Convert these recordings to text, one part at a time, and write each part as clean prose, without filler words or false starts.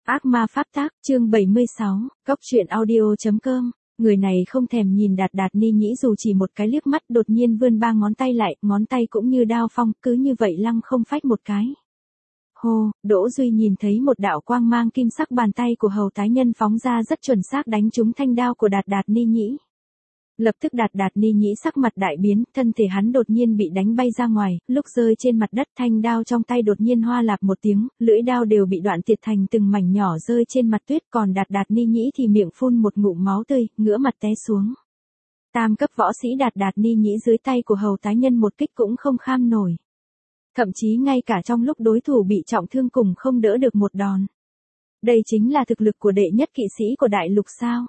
Ác ma pháp tác, chương 76, Cóc truyện audio.com. Người này không thèm nhìn Đạt Đạt Ni Nhĩ dù chỉ một cái liếc mắt, đột nhiên vươn ba ngón tay lại, ngón tay cũng như đao phong, cứ như vậy lăng không phách một cái. Hô, Đỗ Duy nhìn thấy một đạo quang mang kim sắc, bàn tay của Hầu tái nhân phóng ra rất chuẩn xác đánh trúng thanh đao của Đạt Đạt Ni Nhĩ. Lập tức Đạt Đạt Ni Nhĩ sắc mặt đại biến, thân thể hắn đột nhiên bị đánh bay ra ngoài, lúc rơi trên mặt đất thanh đao trong tay đột nhiên hoa lạp một tiếng, lưỡi đao đều bị đoạn tiệt thành từng mảnh nhỏ rơi trên mặt tuyết, còn Đạt Đạt Ni Nhĩ thì miệng phun một ngụm máu tươi, ngửa mặt té xuống. Tam cấp võ sĩ Đạt Đạt Ni Nhĩ dưới tay của Hầu tái nhân một kích cũng không kham nổi. Thậm chí ngay cả trong lúc đối thủ bị trọng thương cùng không đỡ được một đòn. Đây chính là thực lực của đệ nhất kỵ sĩ của đại lục sao?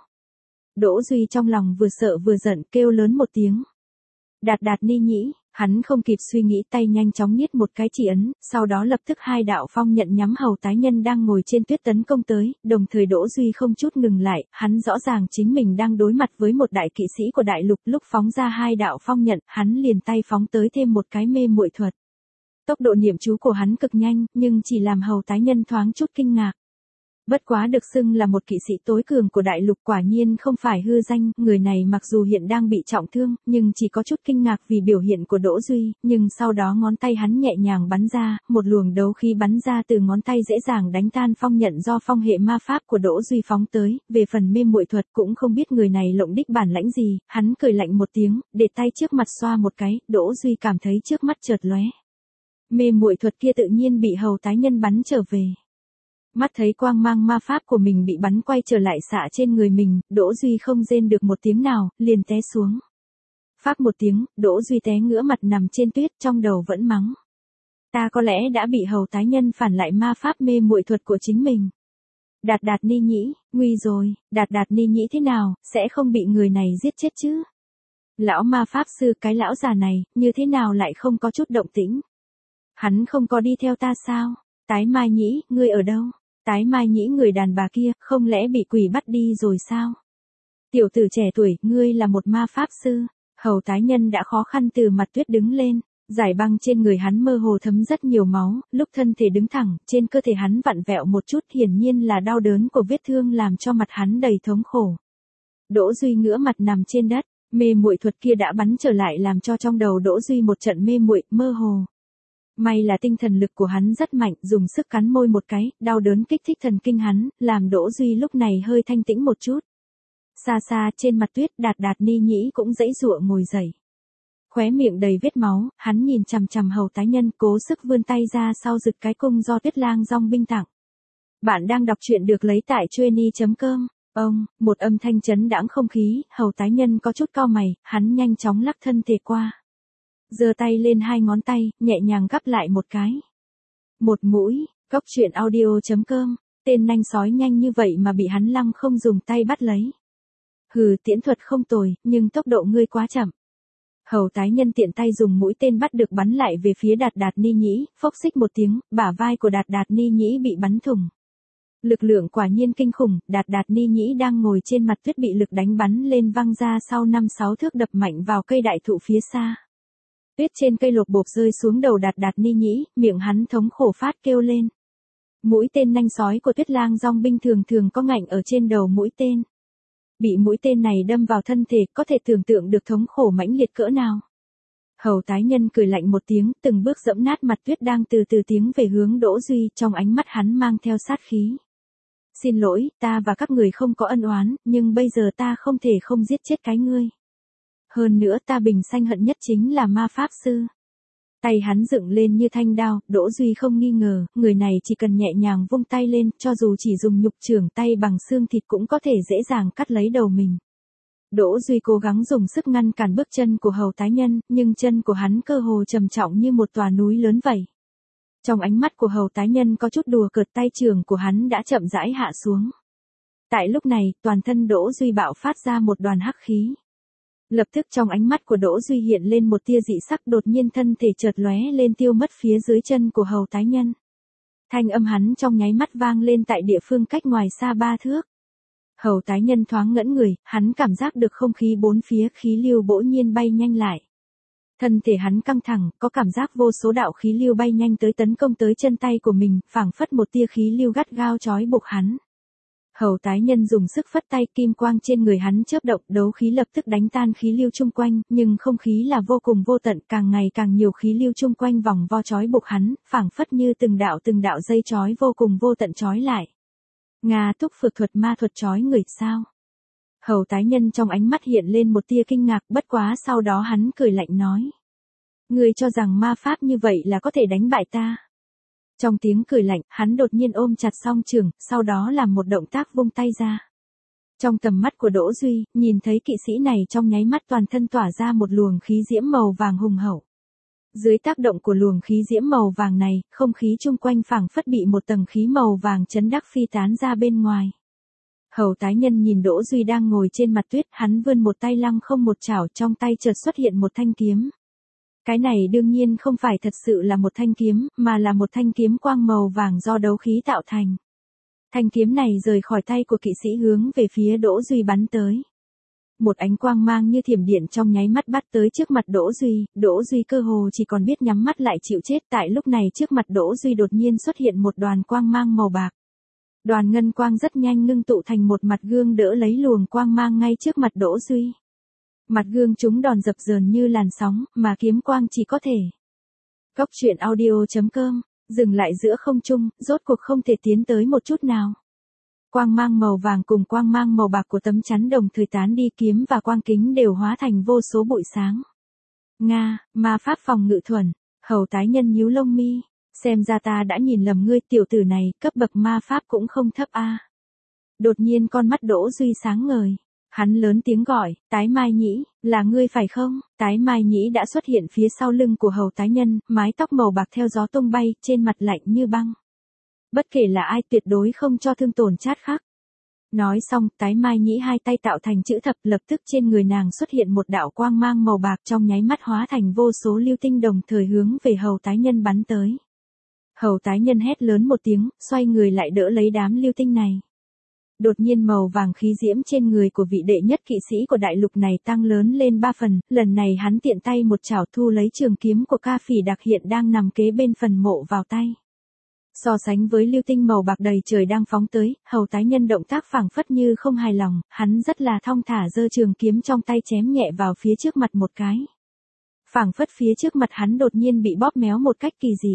Đỗ Duy trong lòng vừa sợ vừa giận, kêu lớn một tiếng. Đạt Đạt Ni Nhĩ, hắn không kịp suy nghĩ, tay nhanh chóng niết một cái chỉ ấn, sau đó lập tức hai đạo phong nhận nhắm Hầu tái nhân đang ngồi trên tuyết tấn công tới, đồng thời Đỗ Duy không chút ngừng lại, hắn rõ ràng chính mình đang đối mặt với một đại kỵ sĩ của đại lục, lúc phóng ra hai đạo phong nhận, hắn liền tay phóng tới thêm một cái mê muội thuật. Tốc độ niệm chú của hắn cực nhanh, nhưng chỉ làm Hầu tái nhân thoáng chút kinh ngạc. Bất quá được xưng là một kỵ sĩ tối cường của đại lục quả nhiên không phải hư danh, người này mặc dù hiện đang bị trọng thương, nhưng chỉ có chút kinh ngạc vì biểu hiện của Đỗ Duy, nhưng sau đó ngón tay hắn nhẹ nhàng bắn ra, một luồng đấu khí bắn ra từ ngón tay dễ dàng đánh tan phong nhận do phong hệ ma pháp của Đỗ Duy phóng tới, về phần mê muội thuật cũng không biết người này lộng đích bản lãnh gì, hắn cười lạnh một tiếng, để tay trước mặt xoa một cái, Đỗ Duy cảm thấy trước mắt chợt lóe. Mê muội thuật kia tự nhiên bị Hầu tái nhân bắn trở về. Mắt thấy quang mang ma pháp của mình bị bắn quay trở lại xạ trên người mình, Đỗ Duy không rên được một tiếng nào, liền té xuống. Pháp một tiếng, Đỗ Duy té ngửa mặt nằm trên tuyết, trong đầu vẫn mắng. Ta có lẽ đã bị Hầu tái nhân phản lại ma pháp mê muội thuật của chính mình. Đạt Đạt Ni Nhĩ, nguy rồi, Đạt Đạt Ni Nhĩ thế nào, sẽ không bị người này giết chết chứ? Lão ma pháp sư, cái lão già này, như thế nào lại không có chút động tĩnh? Hắn không có đi theo ta sao? Tái Mai Nhĩ, ngươi ở đâu? Tái Mai Nhĩ, người đàn bà kia, không lẽ bị quỷ bắt đi rồi sao? Tiểu tử trẻ tuổi, ngươi là một ma pháp sư. Hầu tái nhân đã khó khăn từ mặt tuyết đứng lên, giải băng trên người hắn mơ hồ thấm rất nhiều máu, lúc thân thể đứng thẳng, trên cơ thể hắn vặn vẹo một chút, hiển nhiên là đau đớn của vết thương làm cho mặt hắn đầy thống khổ. Đỗ Duy ngửa mặt nằm trên đất, mê muội thuật kia đã bắn trở lại làm cho trong đầu Đỗ Duy một trận mê muội, mơ hồ. May là tinh thần lực của hắn rất mạnh, dùng sức cắn môi một cái, đau đớn kích thích thần kinh hắn, làm Đỗ Duy lúc này hơi thanh tĩnh một chút. Xa xa trên mặt tuyết, Đạt Đạt Ni Nhĩ cũng giãy giụa ngồi dậy. Khóe miệng đầy vết máu, hắn nhìn chằm chằm Hầu tái nhân, cố sức vươn tay ra sau giựt cái cung do Tuyết Lang Dong binh tặng. Bạn đang đọc truyện được lấy tại Chueny.com. Một âm thanh chấn đãng không khí, Hầu tái nhân có chút cau mày, hắn nhanh chóng lắc thân thể qua. Giơ tay lên hai ngón tay, nhẹ nhàng gắp lại một cái. Một mũi, Cóc truyện audio.com, tên nanh sói nhanh như vậy mà bị hắn lăng không dùng tay bắt lấy. Hừ, tiễn thuật không tồi, nhưng tốc độ ngươi quá chậm. Hầu tái nhân tiện tay dùng mũi tên bắt được bắn lại về phía Đạt Đạt Ni Nhĩ, phốc xích một tiếng, bả vai của Đạt Đạt Ni Nhĩ bị bắn thủng. Lực lượng quả nhiên kinh khủng, Đạt Đạt Ni Nhĩ đang ngồi trên mặt tuyết bị lực đánh bắn lên văng ra sau 5-6 thước, đập mạnh vào cây đại thụ phía xa. Tuyết trên cây lột bộp rơi xuống đầu Đạt Đạt Ni Nhĩ, miệng hắn thống khổ phát kêu lên. Mũi tên nanh sói của Tuyết Lang Dong binh thường thường có ngạnh ở trên đầu mũi tên. Bị mũi tên này đâm vào thân thể, có thể tưởng tượng được thống khổ mãnh liệt cỡ nào. Hầu tái nhân cười lạnh một tiếng, từng bước dẫm nát mặt tuyết đang từ từ tiến về hướng Đỗ Duy, trong ánh mắt hắn mang theo sát khí. Xin lỗi, ta và các người không có ân oán, nhưng bây giờ ta không thể không giết chết cái ngươi. Hơn nữa ta bình sanh hận nhất chính là ma pháp sư. Tay hắn dựng lên như thanh đao, Đỗ Duy không nghi ngờ, người này chỉ cần nhẹ nhàng vung tay lên, cho dù chỉ dùng nhục chưởng tay bằng xương thịt cũng có thể dễ dàng cắt lấy đầu mình. Đỗ Duy cố gắng dùng sức ngăn cản bước chân của Hầu tái nhân, nhưng chân của hắn cơ hồ trầm trọng như một tòa núi lớn vậy. Trong ánh mắt của Hầu tái nhân có chút đùa cợt, tay trường của hắn đã chậm rãi hạ xuống. Tại lúc này, toàn thân Đỗ Duy bạo phát ra một đoàn hắc khí. Lập tức trong ánh mắt của Đỗ Duy hiện lên một tia dị sắc, đột nhiên thân thể chợt lóe lên tiêu mất phía dưới chân của Hầu tái nhân. Thanh âm hắn trong nháy mắt vang lên tại địa phương cách ngoài xa 3 thước. Hầu tái nhân thoáng ngẩn người, hắn cảm giác được không khí bốn phía khí lưu bỗng nhiên bay nhanh lại. Thân thể hắn căng thẳng, có cảm giác vô số đạo khí lưu bay nhanh tới tấn công tới chân tay của mình, phảng phất một tia khí lưu gắt gao trói buộc hắn. Hầu tái nhân dùng sức phất tay, kim quang trên người hắn chớp động, đấu khí lập tức đánh tan khí lưu chung quanh, nhưng không khí là vô cùng vô tận, càng ngày càng nhiều khí lưu chung quanh vòng vo trói buộc hắn, phảng phất như từng đạo dây trói vô cùng vô tận trói lại. Nga Túc Phược thuật ma thuật trói người sao? Hầu tái nhân trong ánh mắt hiện lên một tia kinh ngạc, bất quá sau đó hắn cười lạnh nói. Ngươi cho rằng ma pháp như vậy là có thể đánh bại ta. Trong tiếng cười lạnh, hắn đột nhiên ôm chặt song trường, sau đó làm một động tác vung tay ra. Trong tầm mắt của Đỗ Duy, nhìn thấy kỵ sĩ này trong nháy mắt toàn thân tỏa ra một luồng khí diễm màu vàng hùng hậu. Dưới tác động của luồng khí diễm màu vàng này, không khí chung quanh phảng phất bị một tầng khí màu vàng chấn đắc phi tán ra bên ngoài. Hầu tái nhân nhìn Đỗ Duy đang ngồi trên mặt tuyết, hắn vươn một tay lăng không một chảo, trong tay chợt xuất hiện một thanh kiếm. Cái này đương nhiên không phải thật sự là một thanh kiếm, mà là một thanh kiếm quang màu vàng do đấu khí tạo thành. Thanh kiếm này rời khỏi tay của kỵ sĩ hướng về phía Đỗ Duy bắn tới. Một ánh quang mang như thiểm điện trong nháy mắt bắt tới trước mặt Đỗ Duy cơ hồ chỉ còn biết nhắm mắt lại chịu chết. Tại lúc này trước mặt Đỗ Duy đột nhiên xuất hiện một đoàn quang mang màu bạc. Đoàn ngân quang rất nhanh ngưng tụ thành một mặt gương đỡ lấy luồng quang mang ngay trước mặt Đỗ Duy. Mặt gương chúng đòn dập dờn như làn sóng, mà kiếm quang chỉ có thể. Góc truyện audio.com, dừng lại giữa không trung, rốt cuộc không thể tiến tới một chút nào. Quang mang màu vàng cùng quang mang màu bạc của tấm chắn đồng thời tán đi, kiếm và quang kính đều hóa thành vô số bụi sáng. Nga, ma pháp phòng ngự thuần, hầu tái nhân nhíu lông mi, xem ra ta đã nhìn lầm ngươi, tiểu tử này, cấp bậc ma pháp cũng không thấp a. Đột nhiên con mắt Đỗ Duy sáng ngời. Hắn lớn tiếng gọi, Tái Mai Nhĩ, là ngươi phải không? Tái Mai Nhĩ đã xuất hiện phía sau lưng của hầu tái nhân, mái tóc màu bạc theo gió tung bay, trên mặt lạnh như băng. Bất kể là ai tuyệt đối không cho thương tổn chát khắc. Nói xong, Tái Mai Nhĩ hai tay tạo thành chữ thập, lập tức trên người nàng xuất hiện một đạo quang mang màu bạc trong nháy mắt hóa thành vô số lưu tinh đồng thời hướng về hầu tái nhân bắn tới. Hầu tái nhân hét lớn một tiếng, xoay người lại đỡ lấy đám lưu tinh này. Đột nhiên màu vàng khí diễm trên người của vị đệ nhất kỵ sĩ của đại lục này tăng lớn lên 3 phần, lần này hắn tiện tay một chảo thu lấy trường kiếm của Ca Phỉ Đặc hiện đang nằm kế bên phần mộ vào tay. So sánh với lưu tinh màu bạc đầy trời đang phóng tới, hầu tái nhân động tác phảng phất như không hài lòng, hắn rất là thong thả giơ trường kiếm trong tay chém nhẹ vào phía trước mặt một cái. Phảng phất phía trước mặt hắn đột nhiên bị bóp méo một cách kỳ dị.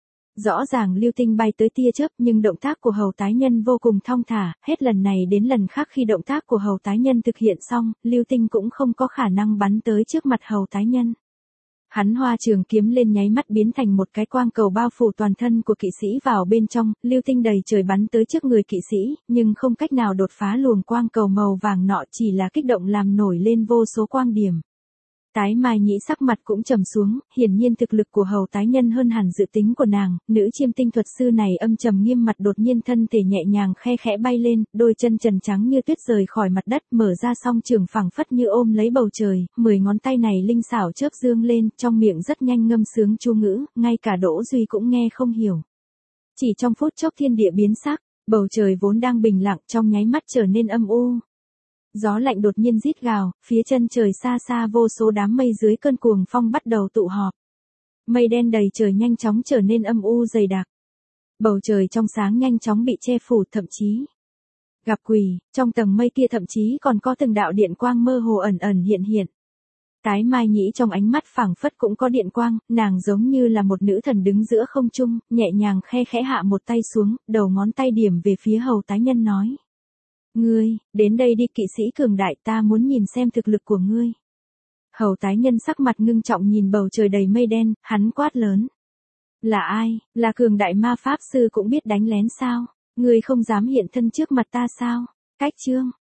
Rõ ràng lưu tinh bay tới tia chớp, nhưng động tác của hầu tái nhân vô cùng thong thả, hết lần này đến lần khác khi động tác của hầu tái nhân thực hiện xong, lưu tinh cũng không có khả năng bắn tới trước mặt hầu tái nhân. Hắn hoa trường kiếm lên nháy mắt biến thành một cái quang cầu bao phủ toàn thân của kỵ sĩ vào bên trong, lưu tinh đầy trời bắn tới trước người kỵ sĩ, nhưng không cách nào đột phá luồng quang cầu màu vàng nọ, chỉ là kích động làm nổi lên vô số quang điểm. Tái Mai Nhĩ sắc mặt cũng trầm xuống, hiển nhiên thực lực của hầu tái nhân hơn hẳn dự tính của nàng, nữ chiêm tinh thuật sư này âm trầm nghiêm mặt, đột nhiên thân thể nhẹ nhàng khe khẽ bay lên, đôi chân trần trắng như tuyết rời khỏi mặt đất, mở ra song trường phẳng phất như ôm lấy bầu trời, 10 ngón tay này linh xảo chớp dương lên, trong miệng rất nhanh ngâm sướng chú ngữ, ngay cả Đỗ Duy cũng nghe không hiểu. Chỉ trong phút chốc thiên địa biến sắc, bầu trời vốn đang bình lặng trong nháy mắt trở nên âm u. Gió lạnh đột nhiên rít gào, phía chân trời xa xa vô số đám mây dưới cơn cuồng phong bắt đầu tụ họp. Mây đen đầy trời nhanh chóng trở nên âm u dày đặc. Bầu trời trong sáng nhanh chóng bị che phủ, thậm chí gặp quỷ, trong tầng mây kia thậm chí còn có từng đạo điện quang mơ hồ ẩn ẩn hiện hiện. Tái Mai Nhĩ trong ánh mắt phảng phất cũng có điện quang, nàng giống như là một nữ thần đứng giữa không trung, nhẹ nhàng khe khẽ hạ một tay xuống, đầu ngón tay điểm về phía hầu tái nhân nói. Ngươi, đến đây đi kỵ sĩ cường đại, ta muốn nhìn xem thực lực của ngươi. Hầu tái nhân sắc mặt ngưng trọng nhìn bầu trời đầy mây đen, hắn quát lớn. Là ai, là cường đại ma pháp sư cũng biết đánh lén sao? Ngươi không dám hiện thân trước mặt ta sao? Cách chương.